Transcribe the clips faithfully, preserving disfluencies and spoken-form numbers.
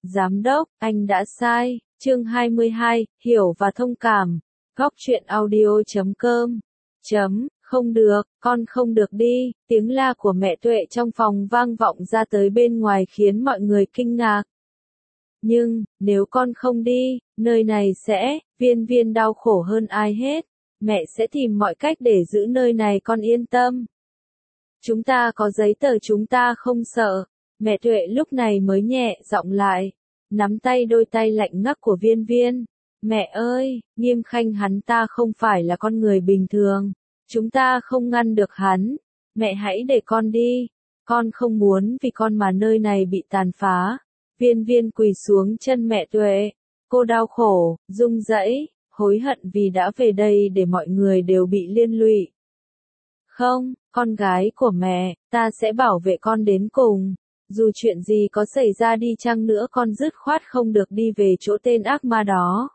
Giám đốc, anh đã sai. Chương hai mươi hai, hiểu và thông cảm. Góc truyện audio chấm com. Chấm, không được, con không được đi. Tiếng la của mẹ Tuệ trong phòng vang vọng ra tới bên ngoài khiến mọi người kinh ngạc. Nhưng, nếu con không đi, nơi này sẽ, Viên Viên đau khổ hơn ai hết. Mẹ sẽ tìm mọi cách để giữ nơi này, con yên tâm. Chúng ta có giấy tờ, chúng ta không sợ. Mẹ Tuệ lúc này mới nhẹ giọng lại, nắm tay đôi tay lạnh ngắt của Viên Viên. Mẹ ơi, Nghiêm Khanh hắn ta không phải là con người bình thường. Chúng ta không ngăn được hắn. Mẹ hãy để con đi. Con không muốn vì con mà nơi này bị tàn phá. Viên Viên quỳ xuống chân mẹ Tuệ. Cô đau khổ, run rẩy, hối hận vì đã về đây để mọi người đều bị liên lụy. Không, con gái của mẹ, ta sẽ bảo vệ con đến cùng. Dù chuyện gì có xảy ra đi chăng nữa, con dứt khoát không được đi về chỗ tên ác ma đó.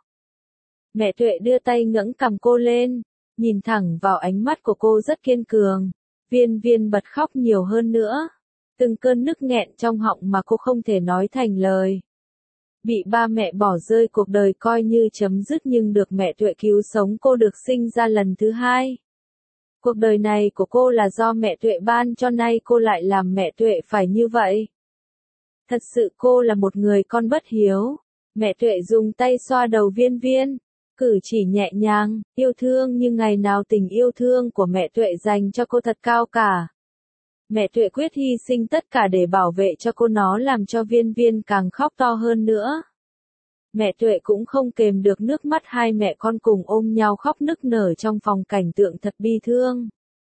Mẹ Tuệ đưa tay ngẩng cằm cô lên, nhìn thẳng vào ánh mắt của cô rất kiên cường. Viên Viên bật khóc nhiều hơn nữa. Từng cơn nức nghẹn trong họng mà cô không thể nói thành lời. Bị ba mẹ bỏ rơi cuộc đời coi như chấm dứt, nhưng được mẹ Tuệ cứu sống, cô được sinh ra lần thứ hai. Cuộc đời này của cô là do mẹ Tuệ ban cho, nay cô lại làm mẹ Tuệ phải như vậy. Thật sự cô là một người con bất hiếu. Mẹ Tuệ dùng tay xoa đầu Viên Viên, cử chỉ nhẹ nhàng, yêu thương như ngày nào tình yêu thương của mẹ Tuệ dành cho cô thật cao cả. Mẹ Tuệ quyết hy sinh tất cả để bảo vệ cho cô, nó làm cho Viên Viên càng khóc to hơn nữa. Mẹ Tuệ cũng không kềm được nước mắt, hai mẹ con cùng ôm nhau khóc nức nở trong phòng, cảnh tượng thật bi thương.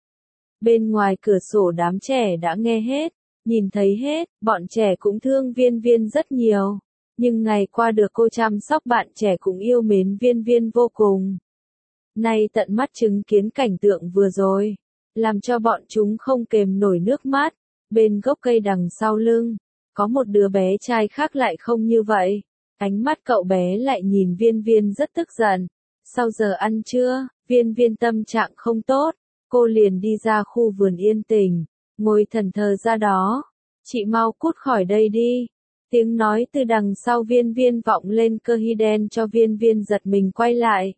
Bên ngoài cửa sổ đám trẻ đã nghe hết, nhìn thấy hết, bọn trẻ cũng thương Viên Viên rất nhiều. Nhưng ngày qua được cô chăm sóc, bạn trẻ cũng yêu mến Viên Viên vô cùng. Nay tận mắt chứng kiến cảnh tượng vừa rồi, làm cho bọn chúng không kềm nổi nước mắt. Bên gốc cây đằng sau lưng, có một đứa bé trai khác lại không như vậy. Ánh mắt cậu bé lại nhìn Viên Viên rất tức giận. Sau giờ ăn trưa, Viên Viên tâm trạng không tốt, cô liền đi ra khu vườn yên tĩnh, ngồi thẫn thờ ra đó. Chị mau cút khỏi đây đi. Tiếng nói từ đằng sau Viên Viên vọng lên, cơ hi đen cho Viên Viên giật mình quay lại.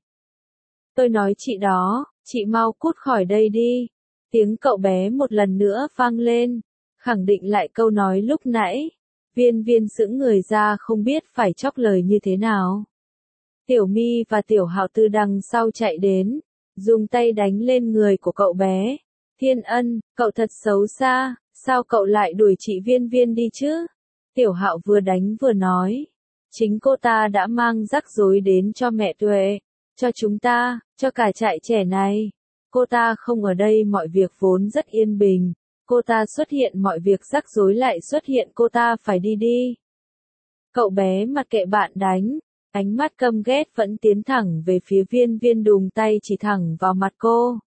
Tôi nói chị đó, chị mau cút khỏi đây đi. Tiếng cậu bé một lần nữa vang lên, khẳng định lại câu nói lúc nãy. Viên Viên sững người ra, không biết phải chóc lời như thế nào. Tiểu My và Tiểu Hạo từ đằng sau chạy đến, dùng tay đánh lên người của cậu bé. Thiên Ân, cậu thật xấu xa, sao cậu lại đuổi chị Viên Viên đi chứ? Tiểu Hạo vừa đánh vừa nói. Chính cô ta đã mang rắc rối đến cho mẹ Tuệ, cho chúng ta, cho cả trại trẻ này. Cô ta không ở đây mọi việc vốn rất yên bình. Cô ta xuất hiện mọi việc rắc rối lại xuất hiện, cô ta phải đi đi. Cậu bé mặc kệ bạn đánh, ánh mắt căm ghét vẫn tiến thẳng về phía Viên Viên, đùng tay chỉ thẳng vào mặt cô.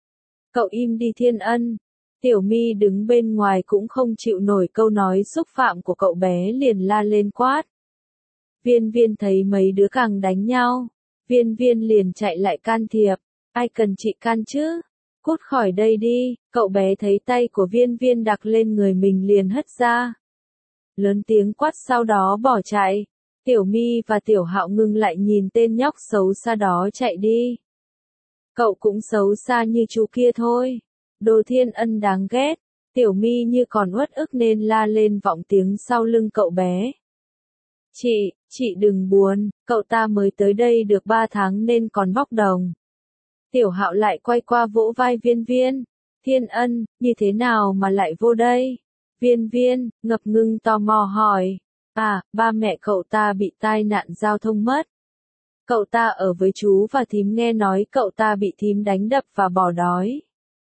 Cậu im đi Thiên Ân. Tiểu My đứng bên ngoài cũng không chịu nổi câu nói xúc phạm của cậu bé, liền la lên quát. Viên Viên thấy mấy đứa càng đánh nhau, Viên Viên liền chạy lại can thiệp. Ai cần chị can chứ? Cút khỏi đây đi. Cậu bé thấy tay của Viên Viên đặt lên người mình liền hất ra. Lớn tiếng quát, sau đó bỏ chạy. Tiểu My và Tiểu Hạo ngừng lại nhìn tên nhóc xấu xa đó chạy đi. Cậu cũng xấu xa như chú kia thôi. Đồ Thiên Ân đáng ghét. Tiểu My như còn uất ức nên la lên vọng tiếng sau lưng cậu bé. Chị, chị đừng buồn, cậu ta mới tới đây được ba tháng nên còn bóc đồng. Tiểu Hạo lại quay qua vỗ vai Viên Viên. Thiên Ân, như thế nào mà lại vô đây? Viên Viên, ngập ngừng tò mò hỏi. À, ba mẹ cậu ta bị tai nạn giao thông mất. Cậu ta ở với chú và thím, nghe nói cậu ta bị thím đánh đập và bỏ đói.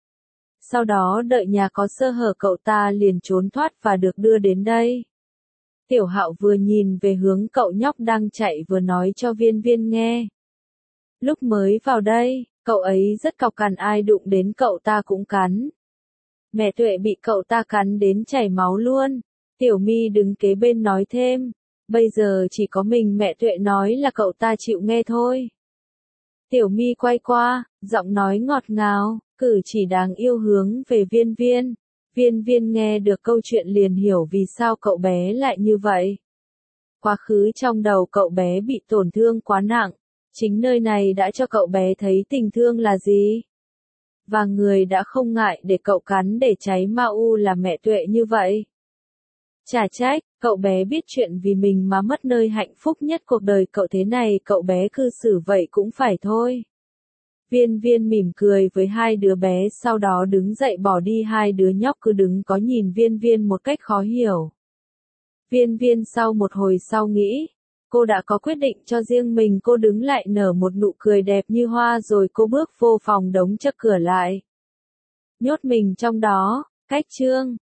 Sau đó đợi nhà có sơ hở, cậu ta liền trốn thoát và được đưa đến đây. Tiểu Hạo vừa nhìn về hướng cậu nhóc đang chạy vừa nói cho Viên Viên nghe. Lúc mới vào đây, cậu ấy rất cọc cằn, ai đụng đến cậu ta cũng cắn. Mẹ Tuệ bị cậu ta cắn đến chảy máu luôn. Tiểu My đứng kế bên nói thêm. Bây giờ chỉ có mình mẹ Tuệ nói là cậu ta chịu nghe thôi. Tiểu My quay qua, giọng nói ngọt ngào, cử chỉ đáng yêu hướng về Viên Viên. Viên Viên nghe được câu chuyện liền hiểu vì sao cậu bé lại như vậy. Quá khứ trong đầu cậu bé bị tổn thương quá nặng. Chính nơi này đã cho cậu bé thấy tình thương là gì. Và người đã không ngại để cậu cắn để cháy ma u là mẹ Tuệ như vậy. Chả trách, cậu bé biết chuyện vì mình mà mất nơi hạnh phúc nhất cuộc đời cậu thế này, cậu bé cư xử vậy cũng phải thôi. Viên Viên mỉm cười với hai đứa bé, sau đó đứng dậy bỏ đi. Hai đứa nhóc cứ đứng có nhìn Viên Viên một cách khó hiểu. Viên Viên sau một hồi sau nghĩ, cô đã có quyết định cho riêng mình, cô đứng lại nở một nụ cười đẹp như hoa rồi cô bước vô phòng đóng chặt cửa lại. Nhốt mình trong đó, cách chương